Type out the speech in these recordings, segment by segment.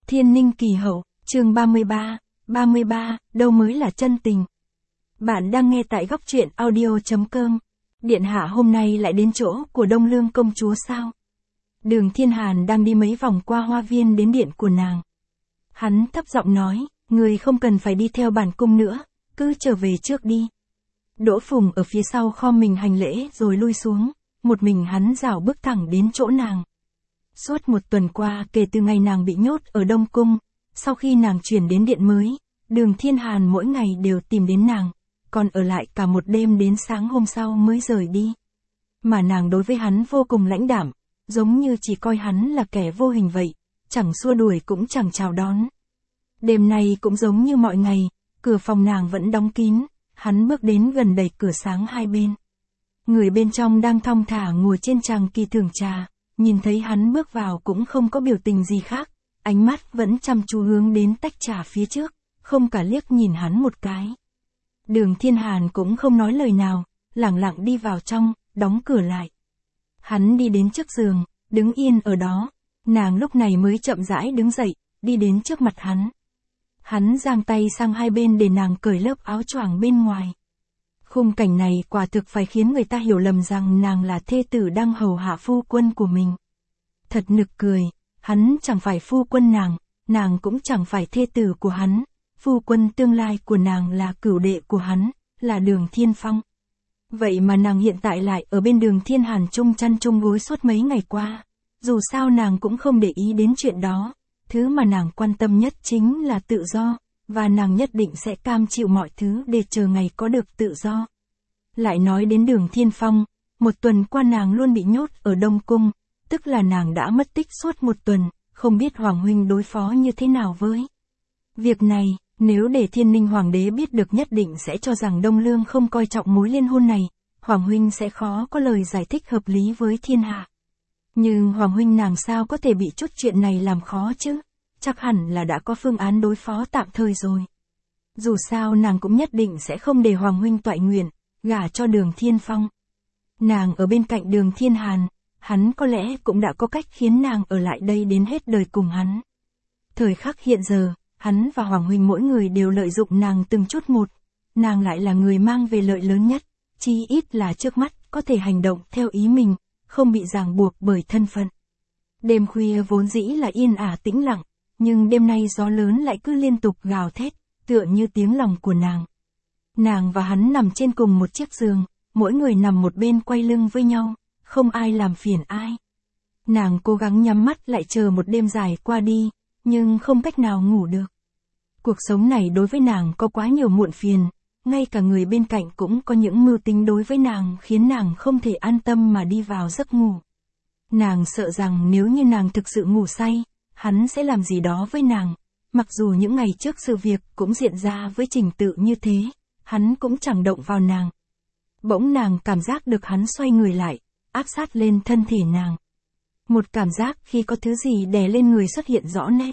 Thiên Ninh Kỳ Hậu, chương 33, đâu mới là chân tình. Bạn đang nghe tại góc truyện audio.com. Điện hạ hôm nay lại đến chỗ của Đông Lương công chúa sao? Đường Thiên Hàn đang đi mấy vòng qua hoa viên đến điện của nàng. Hắn thấp giọng nói, người không cần phải đi theo bản cung nữa, cứ trở về trước đi. Đỗ Phùng ở phía sau khom mình hành lễ rồi lui xuống, một mình hắn rảo bước thẳng đến chỗ nàng. Suốt một tuần qua kể từ ngày nàng bị nhốt ở Đông Cung, sau khi nàng chuyển đến điện mới, Đường Thiên Hàn mỗi ngày đều tìm đến nàng, còn ở lại cả một đêm đến sáng hôm sau mới rời đi. Mà nàng đối với hắn vô cùng lãnh đạm, giống như chỉ coi hắn là kẻ vô hình vậy, chẳng xua đuổi cũng chẳng chào đón. Đêm nay cũng giống như mọi ngày, cửa phòng nàng vẫn đóng kín, hắn bước đến gần đẩy cửa sáng hai bên. Người bên trong đang thong thả ngồi trên tràng kỳ thưởng trà, nhìn thấy hắn bước vào cũng không có biểu tình gì khác, ánh mắt vẫn chăm chú hướng đến tách trà phía trước, không cả liếc nhìn hắn một cái. Đường Thiên Hàn cũng không nói lời nào, lẳng lặng đi vào trong, đóng cửa lại. Hắn đi đến trước giường, đứng yên ở đó, nàng lúc này mới chậm rãi đứng dậy, đi đến trước mặt hắn. Hắn giang tay sang hai bên để nàng cởi lớp áo choàng bên ngoài. Khung cảnh này quả thực phải khiến người ta hiểu lầm rằng nàng là thê tử đang hầu hạ phu quân của mình. Thật nực cười, hắn chẳng phải phu quân nàng cũng chẳng phải thê tử của hắn. Phu quân tương lai của nàng là cửu đệ của hắn, là Đường Thiên Phong. Vậy mà nàng hiện tại lại ở bên Đường Thiên Hàn chung chăn chung gối suốt mấy ngày qua. Dù sao nàng cũng không để ý đến chuyện đó, thứ mà nàng quan tâm nhất chính là tự do, và nàng nhất định sẽ cam chịu mọi thứ để chờ ngày có được tự do. Lại nói đến Đường Thiên Phong, một tuần qua nàng luôn bị nhốt ở Đông Cung, tức là nàng đã mất tích suốt một tuần, không biết Hoàng huynh đối phó như thế nào với việc này. Nếu để Thiên Ninh Hoàng đế biết được nhất định sẽ cho rằng Đông Lương không coi trọng mối liên hôn này, Hoàng huynh sẽ khó có lời giải thích hợp lý với thiên hạ. Nhưng Hoàng huynh nàng sao có thể bị chút chuyện này làm khó chứ, chắc hẳn là đã có phương án đối phó tạm thời rồi. Dù sao nàng cũng nhất định sẽ không để Hoàng huynh toại nguyện, gả cho Đường Thiên Phong. Nàng ở bên cạnh Đường Thiên Hàn, hắn có lẽ cũng đã có cách khiến nàng ở lại đây đến hết đời cùng hắn. Thời khắc hiện giờ, hắn và Hoàng huynh mỗi người đều lợi dụng nàng từng chút một, nàng lại là người mang về lợi lớn nhất, chí ít là trước mắt có thể hành động theo ý mình, không bị ràng buộc bởi thân phận. Đêm khuya vốn dĩ là yên ả tĩnh lặng, nhưng đêm nay gió lớn lại cứ liên tục gào thét, tựa như tiếng lòng của nàng. Nàng và hắn nằm trên cùng một chiếc giường, mỗi người nằm một bên quay lưng với nhau, không ai làm phiền ai. Nàng cố gắng nhắm mắt lại chờ một đêm dài qua đi, nhưng không cách nào ngủ được. Cuộc sống này đối với nàng có quá nhiều muộn phiền, ngay cả người bên cạnh cũng có những mưu tính đối với nàng khiến nàng không thể an tâm mà đi vào giấc ngủ. Nàng sợ rằng nếu như nàng thực sự ngủ say, hắn sẽ làm gì đó với nàng, mặc dù những ngày trước sự việc cũng diễn ra với trình tự như thế, hắn cũng chẳng động vào nàng. Bỗng nàng cảm giác được hắn xoay người lại, áp sát lên thân thể nàng. Một cảm giác khi có thứ gì đè lên người xuất hiện rõ nét.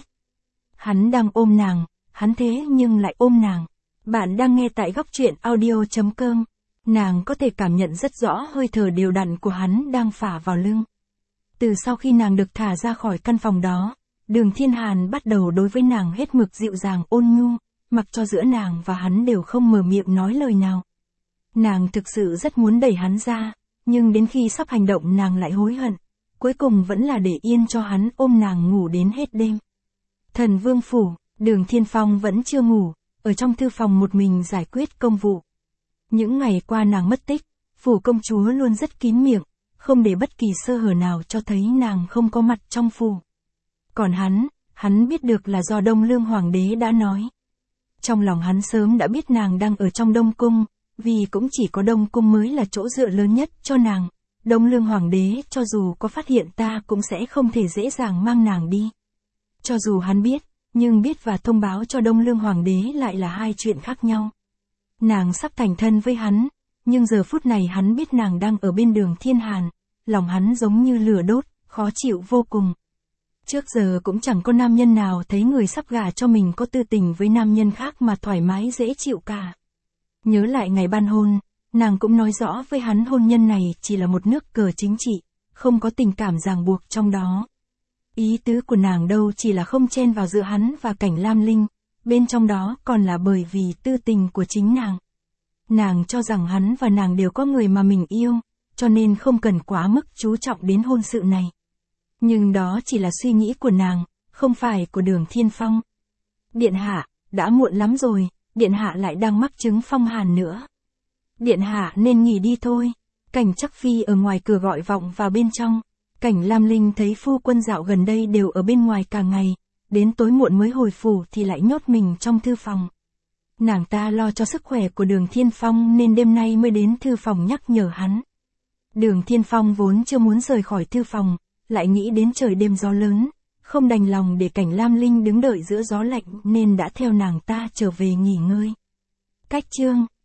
Hắn đang ôm nàng, hắn thế nhưng lại ôm nàng. Bạn đang nghe tại góc truyện audio.com. Nàng có thể cảm nhận rất rõ hơi thở đều đặn của hắn đang phả vào lưng. Từ sau khi nàng được thả ra khỏi căn phòng đó, Đường Thiên Hàn bắt đầu đối với nàng hết mực dịu dàng ôn nhu, mặc cho giữa nàng và hắn đều không mở miệng nói lời nào. Nàng thực sự rất muốn đẩy hắn ra, nhưng đến khi sắp hành động nàng lại hối hận. Cuối cùng vẫn là để yên cho hắn ôm nàng ngủ đến hết đêm. Thần Vương phủ, Đường Thiên Phong vẫn chưa ngủ, ở trong thư phòng một mình giải quyết công vụ. Những ngày qua nàng mất tích, phủ công chúa luôn rất kín miệng, không để bất kỳ sơ hở nào cho thấy nàng không có mặt trong phủ. Còn hắn biết được là do Đông Lương Hoàng đế đã nói. Trong lòng hắn sớm đã biết nàng đang ở trong Đông Cung, vì cũng chỉ có Đông Cung mới là chỗ dựa lớn nhất cho nàng. Đông Lương Hoàng đế cho dù có phát hiện ta cũng sẽ không thể dễ dàng mang nàng đi. Cho dù hắn biết, nhưng biết và thông báo cho Đông Lương Hoàng đế lại là hai chuyện khác nhau. Nàng sắp thành thân với hắn, nhưng giờ phút này hắn biết nàng đang ở bên Đường Thiên Hàn, lòng hắn giống như lửa đốt, khó chịu vô cùng. Trước giờ cũng chẳng có nam nhân nào thấy người sắp gả cho mình có tư tình với nam nhân khác mà thoải mái dễ chịu cả. Nhớ lại ngày ban hôn, nàng cũng nói rõ với hắn hôn nhân này chỉ là một nước cờ chính trị, không có tình cảm ràng buộc trong đó. Ý tứ của nàng đâu chỉ là không chen vào giữa hắn và Cảnh Lam Linh, bên trong đó còn là bởi vì tư tình của chính nàng. Nàng cho rằng hắn và nàng đều có người mà mình yêu, cho nên không cần quá mức chú trọng đến hôn sự này. Nhưng đó chỉ là suy nghĩ của nàng, không phải của Đường Thiên Phong. Điện hạ, đã muộn lắm rồi, điện hạ lại đang mắc chứng phong hàn nữa. Điện hạ nên nghỉ đi thôi. Cảnh Trắc Phi ở ngoài cửa gọi vọng vào bên trong. Cảnh Lam Linh thấy phu quân dạo gần đây đều ở bên ngoài cả ngày, đến tối muộn mới hồi phủ thì lại nhốt mình trong thư phòng. Nàng ta lo cho sức khỏe của Đường Thiên Phong nên đêm nay mới đến thư phòng nhắc nhở hắn. Đường Thiên Phong vốn chưa muốn rời khỏi thư phòng, lại nghĩ đến trời đêm gió lớn, không đành lòng để Cảnh Lam Linh đứng đợi giữa gió lạnh nên đã theo nàng ta trở về nghỉ ngơi. Cách chương